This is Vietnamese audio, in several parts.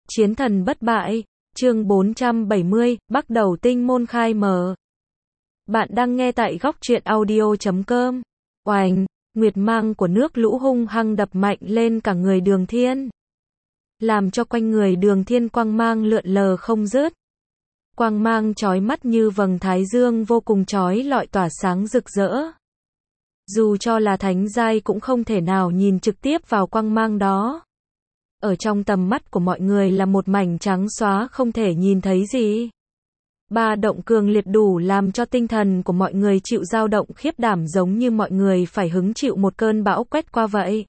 Chiến thần bất bại, chương 470, bắt đầu tinh môn khai mở. Bạn đang nghe tại góc truyện audio.com. Oành, nguyệt mang của nước lũ hung hăng đập mạnh lên cả người Đường Thiên, làm cho quanh người Đường Thiên quang mang lượn lờ không dứt. Quang mang chói mắt như vầng thái dương vô cùng chói lọi tỏa sáng rực rỡ. Dù cho là thánh giai cũng không thể nào nhìn trực tiếp vào quang mang đó. Ở trong tầm mắt của mọi người là một mảnh trắng xóa không thể nhìn thấy gì. Ba động cường liệt đủ làm cho tinh thần của mọi người chịu dao động khiếp đảm, giống như mọi người phải hứng chịu một cơn bão quét qua vậy.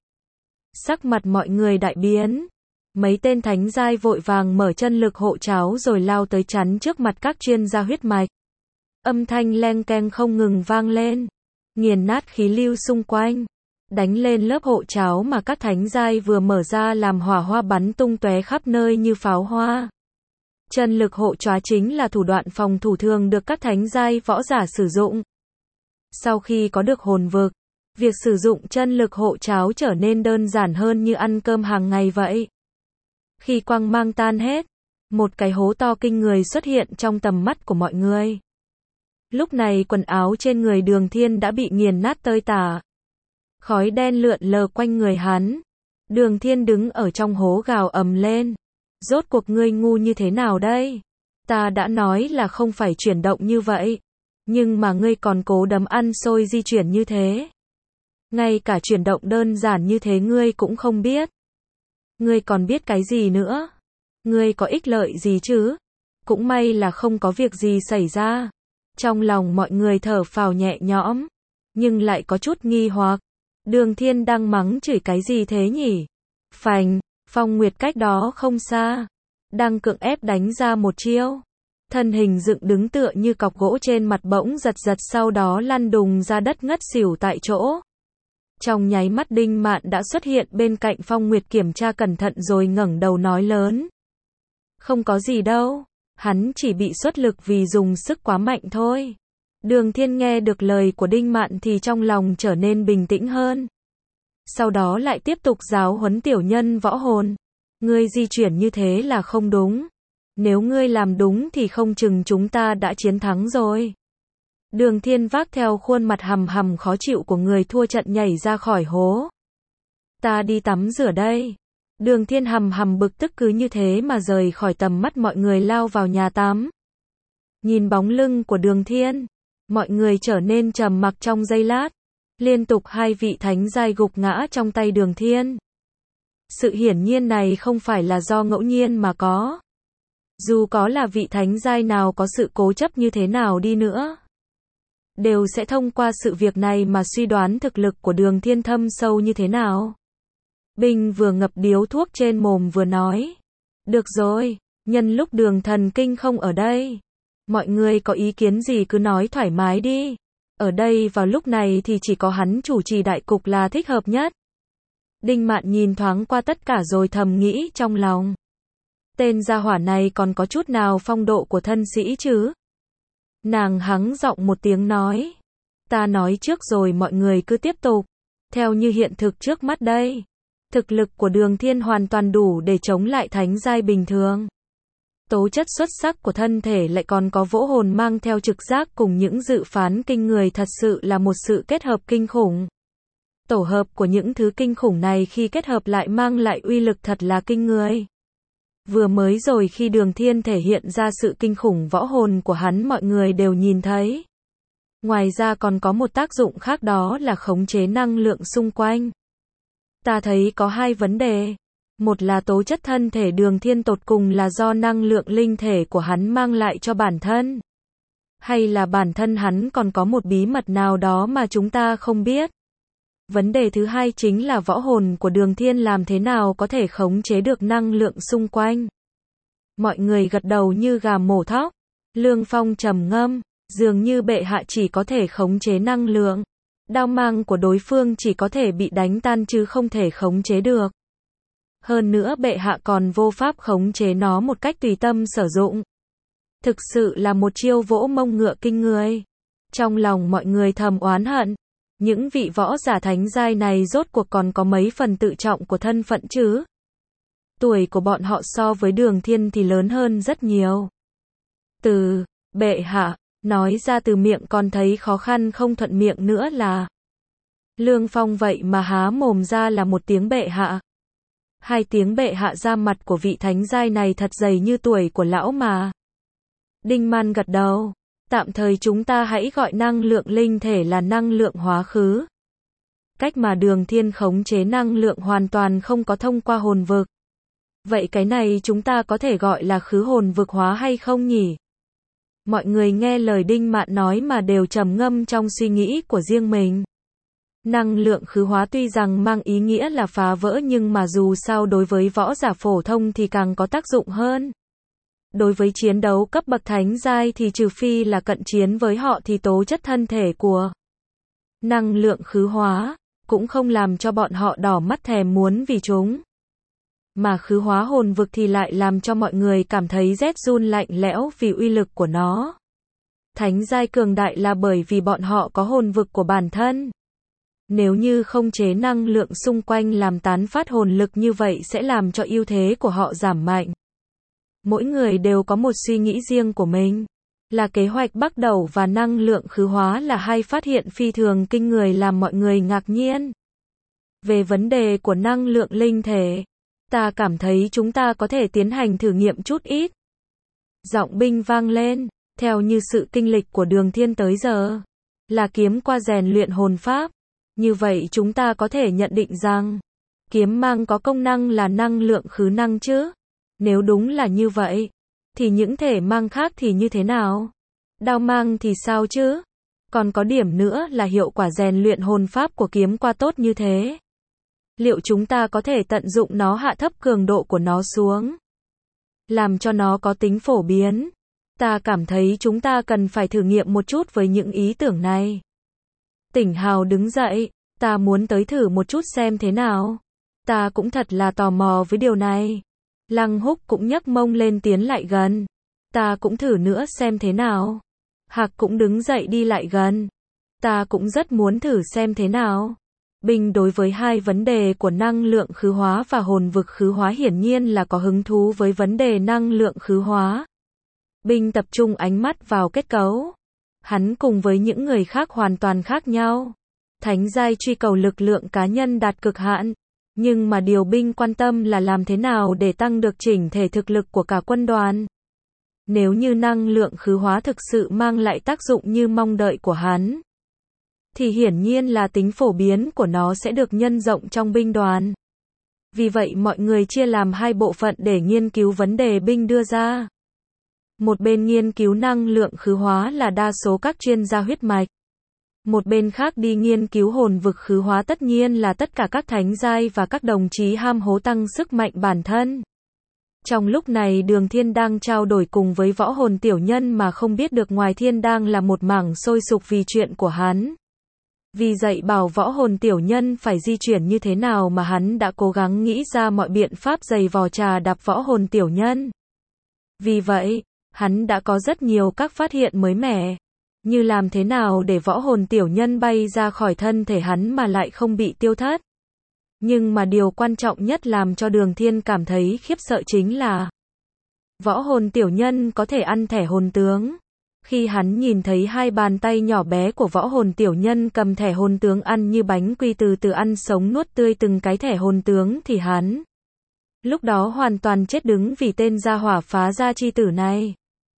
Sắc mặt mọi người đại biến. Mấy tên thánh giai vội vàng mở chân lực hộ cháo rồi lao tới chắn trước mặt các chuyên gia huyết mạch. Âm thanh leng keng không ngừng vang lên, nghiền nát khí lưu xung quanh, đánh lên lớp hộ cháo mà các thánh giai vừa mở ra, làm hỏa hoa bắn tung tóe khắp nơi như pháo hoa. Chân lực hộ cháo chính là thủ đoạn phòng thủ thường được các thánh giai võ giả sử dụng. Sau khi có được hồn vực, việc sử dụng chân lực hộ cháo trở nên đơn giản hơn như ăn cơm hàng ngày vậy. Khi quang mang tan hết, một cái hố to kinh người xuất hiện trong tầm mắt của mọi người. Lúc này quần áo trên người Đường Thiên đã bị nghiền nát tơi tả. Khói đen lượn lờ quanh người hắn. Đường Thiên đứng ở trong hố gào ầm lên. Rốt cuộc ngươi ngu như thế nào đây? Ta đã nói là không phải chuyển động như vậy. Nhưng mà ngươi còn cố đấm ăn xôi di chuyển như thế. Ngay cả chuyển động đơn giản như thế ngươi cũng không biết. Ngươi còn biết cái gì nữa? Ngươi có ích lợi gì chứ? Cũng may là không có việc gì xảy ra. Trong lòng mọi người thở phào nhẹ nhõm, nhưng lại có chút nghi hoặc. Đường Thiên đang mắng chửi cái gì thế nhỉ? Phành, Phong Nguyệt cách đó không xa, đang cưỡng ép đánh ra một chiêu. Thân hình dựng đứng tựa như cọc gỗ trên mặt bỗng giật giật, sau đó lăn đùng ra đất ngất xỉu tại chỗ. Trong nháy mắt Đinh Mạn đã xuất hiện bên cạnh Phong Nguyệt, kiểm tra cẩn thận rồi ngẩng đầu nói lớn. Không có gì đâu, hắn chỉ bị xuất lực vì dùng sức quá mạnh thôi. Đường Thiên nghe được lời của Đinh Mạn thì trong lòng trở nên bình tĩnh hơn. Sau đó lại tiếp tục giáo huấn tiểu nhân võ hồn. Ngươi di chuyển như thế là không đúng. Nếu ngươi làm đúng thì không chừng chúng ta đã chiến thắng rồi. Đường Thiên vác theo khuôn mặt hầm hầm khó chịu của người thua trận nhảy ra khỏi hố. Ta đi tắm rửa đây. Đường Thiên hầm hầm bực tức cứ như thế mà rời khỏi tầm mắt mọi người, lao vào nhà tắm. Nhìn bóng lưng của Đường Thiên, mọi người trở nên trầm mặc trong giây lát. Liên tục hai vị thánh giai gục ngã trong tay Đường Thiên. Sự hiển nhiên này không phải là do ngẫu nhiên mà có. Dù có là vị thánh giai nào có sự cố chấp như thế nào đi nữa, đều sẽ thông qua sự việc này mà suy đoán thực lực của Đường Thiên thâm sâu như thế nào. Bình vừa ngập điếu thuốc trên mồm vừa nói. Được rồi, nhân lúc Đường thần kinh không ở đây, mọi người có ý kiến gì cứ nói thoải mái đi. Ở đây vào lúc này thì chỉ có hắn chủ trì đại cục là thích hợp nhất. Đinh Mạn nhìn thoáng qua tất cả rồi thầm nghĩ trong lòng. Tên gia hỏa này còn có chút nào phong độ của thân sĩ chứ? Nàng hắng giọng một tiếng nói. Ta nói trước rồi, mọi người cứ tiếp tục. Theo như hiện thực trước mắt đây, thực lực của Đường Thiên hoàn toàn đủ để chống lại thánh giai bình thường. Tố chất xuất sắc của thân thể lại còn có võ hồn mang theo trực giác cùng những dự phán kinh người, thật sự là một sự kết hợp kinh khủng. Tổ hợp của những thứ kinh khủng này khi kết hợp lại mang lại uy lực thật là kinh người. Vừa mới rồi khi Đường Thiên thể hiện ra sự kinh khủng võ hồn của hắn, mọi người đều nhìn thấy. Ngoài ra còn có một tác dụng khác, đó là khống chế năng lượng xung quanh. Ta thấy có hai vấn đề. Một là tố chất thân thể Đường Thiên tột cùng là do năng lượng linh thể của hắn mang lại cho bản thân, hay là bản thân hắn còn có một bí mật nào đó mà chúng ta không biết. Vấn đề thứ hai chính là võ hồn của Đường Thiên làm thế nào có thể khống chế được năng lượng xung quanh. Mọi người gật đầu như gà mổ thóc. Lương Phong trầm ngâm, dường như bệ hạ chỉ có thể khống chế năng lượng. Đao mang của đối phương chỉ có thể bị đánh tan chứ không thể khống chế được. Hơn nữa bệ hạ còn vô pháp khống chế nó một cách tùy tâm sử dụng. Thực sự là một chiêu vỗ mông ngựa kinh người. Trong lòng mọi người thầm oán hận. Những vị võ giả thánh giai này rốt cuộc còn có mấy phần tự trọng của thân phận chứ? Tuổi của bọn họ so với Đường Thiên thì lớn hơn rất nhiều. Từ bệ hạ, nói ra từ miệng còn thấy khó khăn không thuận miệng nữa là. Lương Phong vậy mà há mồm ra là một tiếng bệ hạ. Hai tiếng bệ hạ ra mặt của vị thánh giai này thật dày như tuổi của lão mà. Đinh Man gật đầu. Tạm thời chúng ta hãy gọi năng lượng linh thể là năng lượng hóa khứ. Cách mà Đường Thiên khống chế năng lượng hoàn toàn không có thông qua hồn vực. Vậy cái này chúng ta có thể gọi là khứ hồn vực hóa hay không nhỉ? Mọi người nghe lời Đinh Mạn nói mà đều trầm ngâm trong suy nghĩ của riêng mình. Năng lượng khứ hóa tuy rằng mang ý nghĩa là phá vỡ nhưng mà dù sao đối với võ giả phổ thông thì càng có tác dụng hơn. Đối với chiến đấu cấp bậc thánh giai thì trừ phi là cận chiến với họ thì tố chất thân thể của năng lượng khứ hóa cũng không làm cho bọn họ đỏ mắt thèm muốn vì chúng. Mà khứ hóa hồn vực thì lại làm cho mọi người cảm thấy rét run lạnh lẽo vì uy lực của nó. Thánh giai cường đại là bởi vì bọn họ có hồn vực của bản thân. Nếu như không chế năng lượng xung quanh làm tán phát hồn lực như vậy sẽ làm cho ưu thế của họ giảm mạnh. Mỗi người đều có một suy nghĩ riêng của mình. Là kế hoạch bắt đầu và năng lượng khứ hóa là hai phát hiện phi thường kinh người làm mọi người ngạc nhiên. Về vấn đề của năng lượng linh thể, ta cảm thấy chúng ta có thể tiến hành thử nghiệm chút ít. Giọng Binh vang lên, theo như sự kinh lịch của Đường Thiên tới giờ, là kiếm qua rèn luyện hồn pháp. Như vậy chúng ta có thể nhận định rằng, kiếm mang có công năng là năng lượng khứ năng chứ? Nếu đúng là như vậy, thì những thể mang khác thì như thế nào? Đao mang thì sao chứ? Còn có điểm nữa là hiệu quả rèn luyện hồn pháp của kiếm qua tốt như thế. Liệu chúng ta có thể tận dụng nó hạ thấp cường độ của nó xuống? Làm cho nó có tính phổ biến? Ta cảm thấy chúng ta cần phải thử nghiệm một chút với những ý tưởng này. Tỉnh Hào đứng dậy, ta muốn tới thử một chút xem thế nào. Ta cũng thật là tò mò với điều này. Lăng Húc cũng nhấc mông lên tiến lại gần. Ta cũng thử nữa xem thế nào. Hạc cũng đứng dậy đi lại gần. Ta cũng rất muốn thử xem thế nào. Binh đối với hai vấn đề của năng lượng khứ hóa và hồn vực khứ hóa hiển nhiên là có hứng thú với vấn đề năng lượng khứ hóa. Binh tập trung ánh mắt vào kết cấu. Hắn cùng với những người khác hoàn toàn khác nhau. Thánh giai truy cầu lực lượng cá nhân đạt cực hạn. Nhưng mà điều Binh quan tâm là làm thế nào để tăng được chỉnh thể thực lực của cả quân đoàn. Nếu như năng lượng khứ hóa thực sự mang lại tác dụng như mong đợi của hắn, thì hiển nhiên là tính phổ biến của nó sẽ được nhân rộng trong binh đoàn. Vì vậy mọi người chia làm hai bộ phận để nghiên cứu vấn đề Binh đưa ra. Một bên nghiên cứu năng lượng khứ hóa là đa số các chuyên gia huyết mạch. Một bên khác đi nghiên cứu hồn vực khứ hóa tất nhiên là tất cả các thánh giai và các đồng chí ham hố tăng sức mạnh bản thân. Trong lúc này Đường Thiên đang trao đổi cùng với võ hồn tiểu nhân mà không biết được ngoài thiên đang là một mảng sôi sục vì chuyện của hắn. Vì dạy bảo võ hồn tiểu nhân phải di chuyển như thế nào mà hắn đã cố gắng nghĩ ra mọi biện pháp giày vò trà đạp võ hồn tiểu nhân. Vì vậy, hắn đã có rất nhiều các phát hiện mới mẻ. Như làm thế nào để võ hồn tiểu nhân bay ra khỏi thân thể hắn mà lại không bị tiêu thất. Nhưng mà điều quan trọng nhất làm cho Đường Thiên cảm thấy khiếp sợ chính là võ hồn tiểu nhân có thể ăn thẻ hồn tướng. Khi hắn nhìn thấy hai bàn tay nhỏ bé của võ hồn tiểu nhân cầm thẻ hồn tướng ăn như bánh quy từ từ ăn sống nuốt tươi từng cái thẻ hồn tướng thì hắn lúc đó hoàn toàn chết đứng vì tên gia hỏa phá gia chi tử này.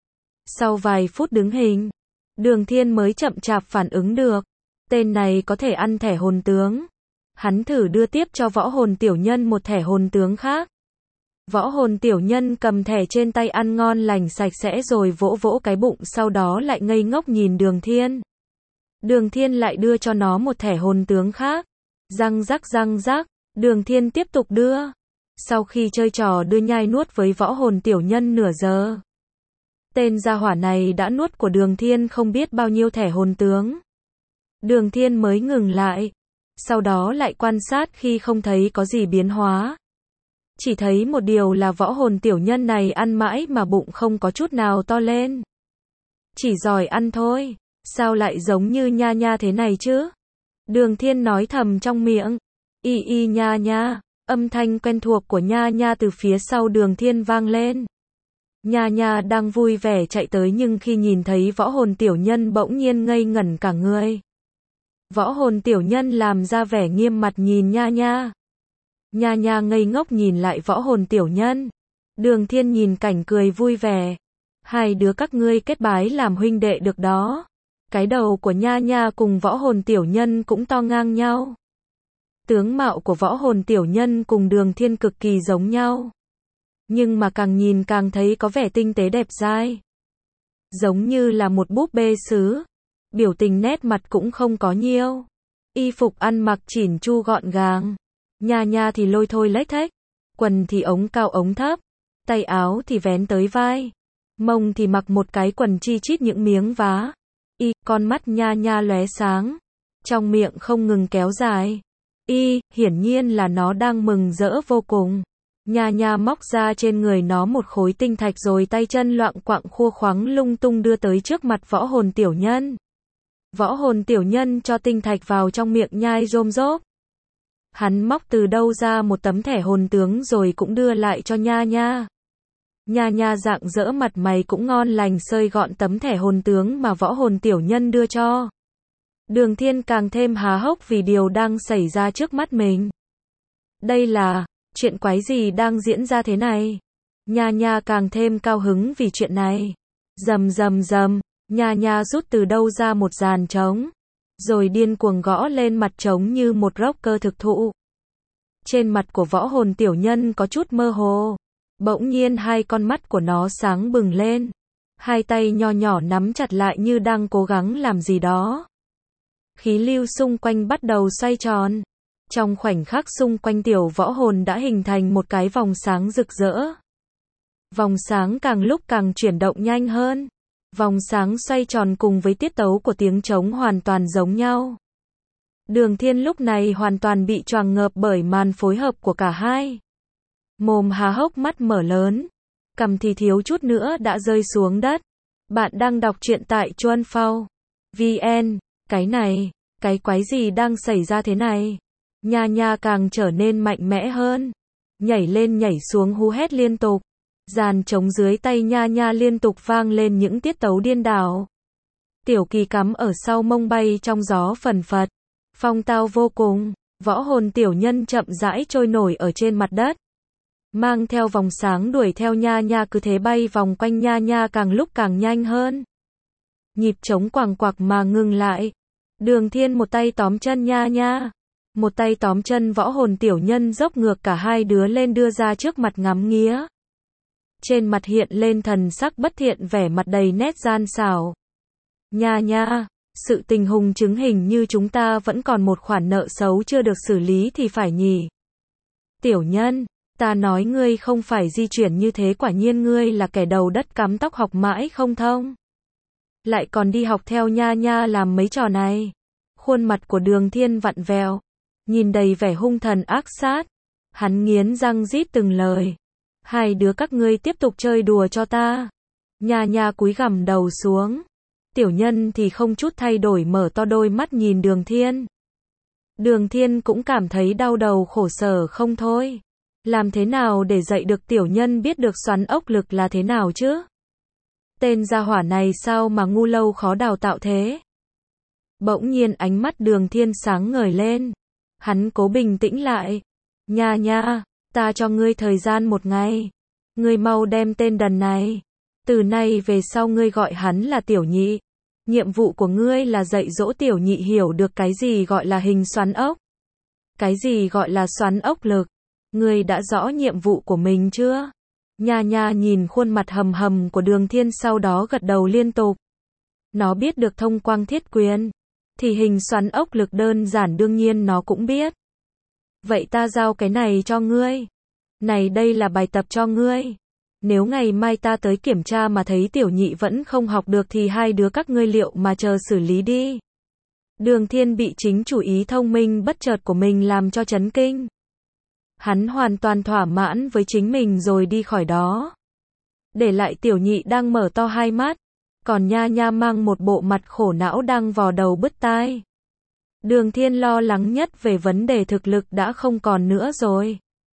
Sau vài phút đứng hình, Đường Thiên mới chậm chạp phản ứng được. Tên này có thể ăn thẻ hồn tướng. Hắn thử đưa tiếp cho võ hồn tiểu nhân một thẻ hồn tướng khác. Võ hồn tiểu nhân cầm thẻ trên tay ăn ngon lành sạch sẽ rồi vỗ vỗ cái bụng sau đó lại ngây ngốc nhìn Đường Thiên. Đường Thiên lại đưa cho nó một thẻ hồn tướng khác. Răng rắc, Đường Thiên tiếp tục đưa. Sau khi chơi trò đưa nhai nuốt với võ hồn tiểu nhân nửa giờ, tên gia hỏa này đã nuốt của Đường Thiên không biết bao nhiêu thẻ hồn tướng. Đường Thiên mới ngừng lại. Sau đó lại quan sát khi không thấy có gì biến hóa. Chỉ thấy một điều là võ hồn tiểu nhân này ăn mãi mà bụng không có chút nào to lên. Chỉ giỏi ăn thôi. Sao lại giống như nha nha thế này chứ? Đường Thiên nói thầm trong miệng. Y y nha nha. Âm thanh quen thuộc của Nha Nha từ phía sau Đường Thiên vang lên. Nha Nha đang vui vẻ chạy tới nhưng khi nhìn thấy võ hồn tiểu nhân bỗng nhiên ngây ngẩn cả người. Võ hồn tiểu nhân làm ra vẻ nghiêm mặt nhìn Nha Nha. Nha Nha ngây ngốc nhìn lại võ hồn tiểu nhân. Đường Thiên nhìn cảnh cười vui vẻ. Hai đứa các ngươi kết bái làm huynh đệ được đó. Cái đầu của Nha Nha cùng võ hồn tiểu nhân cũng to ngang nhau. Tướng mạo của võ hồn tiểu nhân cùng Đường Thiên cực kỳ giống nhau. Nhưng mà càng nhìn càng thấy có vẻ tinh tế đẹp dai. Giống như là một búp bê sứ. Biểu tình nét mặt cũng không có nhiều. Y phục ăn mặc chỉn chu gọn gàng. Nha Nha thì lôi thôi lếch thếch. Quần thì ống cao ống thấp. Tay áo thì vén tới vai. Mông thì mặc một cái quần chi chít những miếng vá. Con mắt Nha Nha lóe sáng. Trong miệng không ngừng kéo dài. Hiển nhiên là nó đang mừng rỡ vô cùng. Nha Nha móc ra trên người nó một khối tinh thạch rồi tay chân loạng quạng khua khoắng lung tung đưa tới trước mặt võ hồn tiểu nhân. Võ hồn tiểu nhân cho tinh thạch vào trong miệng nhai rôm rốp. Hắn móc từ đâu ra một tấm thẻ hồn tướng rồi cũng đưa lại cho Nha Nha. Nha Nha rạng rỡ mặt mày cũng ngon lành sơi gọn tấm thẻ hồn tướng mà võ hồn tiểu nhân đưa cho. Đường Thiên càng thêm há hốc vì điều đang xảy ra trước mắt mình. Đây là chuyện quái gì đang diễn ra thế này? Nha Nha càng thêm cao hứng vì chuyện này. Rầm rầm rầm, Nha Nha rút từ đâu ra một dàn trống, rồi điên cuồng gõ lên mặt trống như một rocker thực thụ. Trên mặt của võ hồn tiểu nhân có chút mơ hồ. Bỗng nhiên hai con mắt của nó sáng bừng lên. Hai tay nho nhỏ nắm chặt lại như đang cố gắng làm gì đó. Khí lưu xung quanh bắt đầu xoay tròn. Trong khoảnh khắc xung quanh tiểu võ hồn đã hình thành một cái vòng sáng rực rỡ. Vòng sáng càng lúc càng chuyển động nhanh hơn. Vòng sáng xoay tròn cùng với tiết tấu của tiếng trống hoàn toàn giống nhau. Đường Thiên lúc này hoàn toàn bị choàng ngợp bởi màn phối hợp của cả hai. Mồm há hốc mắt mở lớn. Cằm thì thiếu chút nữa đã rơi xuống đất. Bạn đang đọc truyện tại Chuan Phao VN. Cái này, cái quái gì đang xảy ra thế này? Nha Nha càng trở nên mạnh mẽ hơn. Nhảy lên nhảy xuống hú hét liên tục. Dàn trống dưới tay Nha Nha liên tục vang lên những tiết tấu điên đảo. Tiểu kỳ cắm ở sau mông bay trong gió phần phật. Phong tao vô cùng. Võ hồn tiểu nhân chậm rãi trôi nổi ở trên mặt đất. Mang theo vòng sáng đuổi theo Nha Nha cứ thế bay vòng quanh Nha Nha càng lúc càng nhanh hơn. Nhịp trống quàng quạc mà ngừng lại. Đường Thiên một tay tóm chân Nha Nha. Một tay tóm chân võ hồn tiểu nhân dốc ngược cả hai đứa lên đưa ra trước mặt ngắm nghía. Trên mặt hiện lên thần sắc bất thiện vẻ mặt đầy nét gian xảo. Nha Nha, sự tình hùng chứng hình như chúng ta vẫn còn một khoản nợ xấu chưa được xử lý thì phải nhỉ. Tiểu nhân, ta nói ngươi không phải di chuyển như thế quả nhiên ngươi là kẻ đầu đất cắm tóc học mãi không thông. Lại còn đi học theo Nha Nha làm mấy trò này. Khuôn mặt của Đường Thiên vặn vẹo. Nhìn đầy vẻ hung thần ác sát. Hắn nghiến răng rít từng lời. Hai đứa các ngươi tiếp tục chơi đùa cho ta. Nha Nha cúi gằm đầu xuống. Tiểu nhân thì không chút thay đổi mở to đôi mắt nhìn Đường Thiên. Đường Thiên cũng cảm thấy đau đầu khổ sở không thôi. Làm thế nào để dạy được tiểu nhân biết được xoắn ốc lực là thế nào chứ? Tên gia hỏa này sao mà ngu lâu khó đào tạo thế? Bỗng nhiên ánh mắt Đường Thiên sáng ngời lên. Hắn cố bình tĩnh lại. Nha Nha, ta cho ngươi thời gian 1 ngày. Ngươi mau đem tên đần này. Từ nay về sau ngươi gọi hắn là tiểu nhị. Nhiệm vụ của ngươi là dạy dỗ tiểu nhị hiểu được cái gì gọi là hình xoắn ốc. Cái gì gọi là xoắn ốc lực. Ngươi đã rõ nhiệm vụ của mình chưa? Nha Nha nhìn khuôn mặt hầm hầm của Đường Thiên sau đó gật đầu liên tục. Nó biết được thông quang thiết quyền. Thì hình xoắn ốc lực đơn giản đương nhiên nó cũng biết. Vậy ta giao cái này cho ngươi. Này đây là bài tập cho ngươi. Nếu ngày mai ta tới kiểm tra mà thấy tiểu nhị vẫn không học được thì hai đứa các ngươi liệu mà chờ xử lý đi. Đường Thiên bị chính chủ ý thông minh bất chợt của mình làm cho chấn kinh. Hắn hoàn toàn thỏa mãn với chính mình rồi đi khỏi đó. Để lại tiểu nhị đang mở to hai mắt. Còn Nha Nha mang một bộ mặt khổ não đang vò đầu bứt tai. Đường Thiên lo lắng nhất về vấn đề thực lực đã không còn nữa rồi.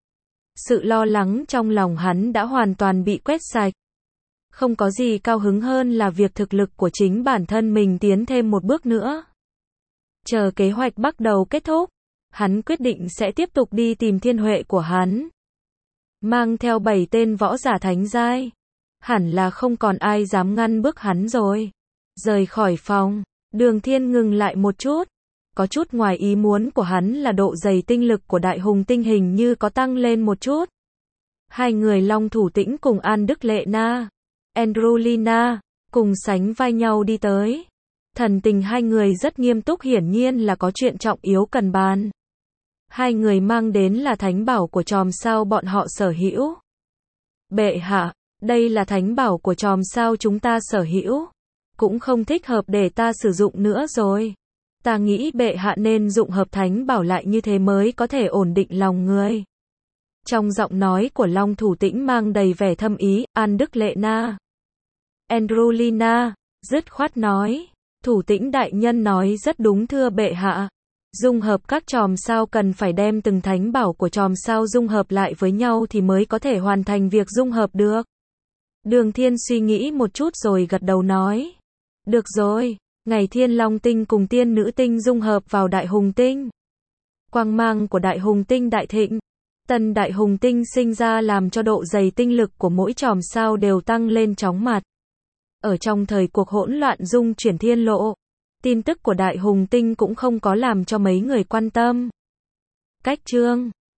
Sự lo lắng trong lòng hắn đã hoàn toàn bị quét sạch. Không có gì cao hứng hơn là việc thực lực của chính bản thân mình tiến thêm một bước nữa. Chờ kế hoạch bắt đầu kết thúc, hắn quyết định sẽ tiếp tục đi tìm thiên huệ của hắn. Mang theo 7 tên võ giả thánh giai, hẳn là không còn ai dám ngăn bước hắn rồi. Rời khỏi phòng, Đường Thiên ngừng lại một chút. Có chút ngoài ý muốn của hắn là độ dày tinh lực của Đại Hùng Tinh hình như có tăng lên một chút. Hai người Long Thủ Tĩnh cùng An Đức Lệ Na, Androlina, cùng sánh vai nhau đi tới. Thần tình hai người rất nghiêm túc, hiển nhiên là có chuyện trọng yếu cần bàn. Hai người mang đến là thánh bảo của chòm sao bọn họ sở hữu. Bệ hạ, đây là thánh bảo của chòm sao chúng ta sở hữu. Cũng không thích hợp để ta sử dụng nữa rồi. Ta nghĩ bệ hạ nên dụng hợp thánh bảo lại như thế mới có thể ổn định lòng người. Trong giọng nói của Long Thủ Tĩnh mang đầy vẻ thâm ý, An Đức Lệ Na, Androlina, dứt khoát nói. Thủ Tĩnh đại nhân nói rất đúng thưa bệ hạ. Dung hợp các chòm sao cần phải đem từng thánh bảo của chòm sao dung hợp lại với nhau thì mới có thể hoàn thành việc dung hợp được. Đường Thiên suy nghĩ một chút rồi gật đầu nói. Được rồi, ngày Thiên Long Tinh cùng Tiên Nữ Tinh dung hợp vào Đại Hùng Tinh. Quang mang của Đại Hùng Tinh đại thịnh. Tân Đại Hùng Tinh sinh ra làm cho độ dày tinh lực của mỗi chòm sao đều tăng lên chóng mặt. Ở trong thời cuộc hỗn loạn dung chuyển thiên lộ, tin tức của Đại Hùng Tinh cũng không có làm cho mấy người quan tâm. Cách chương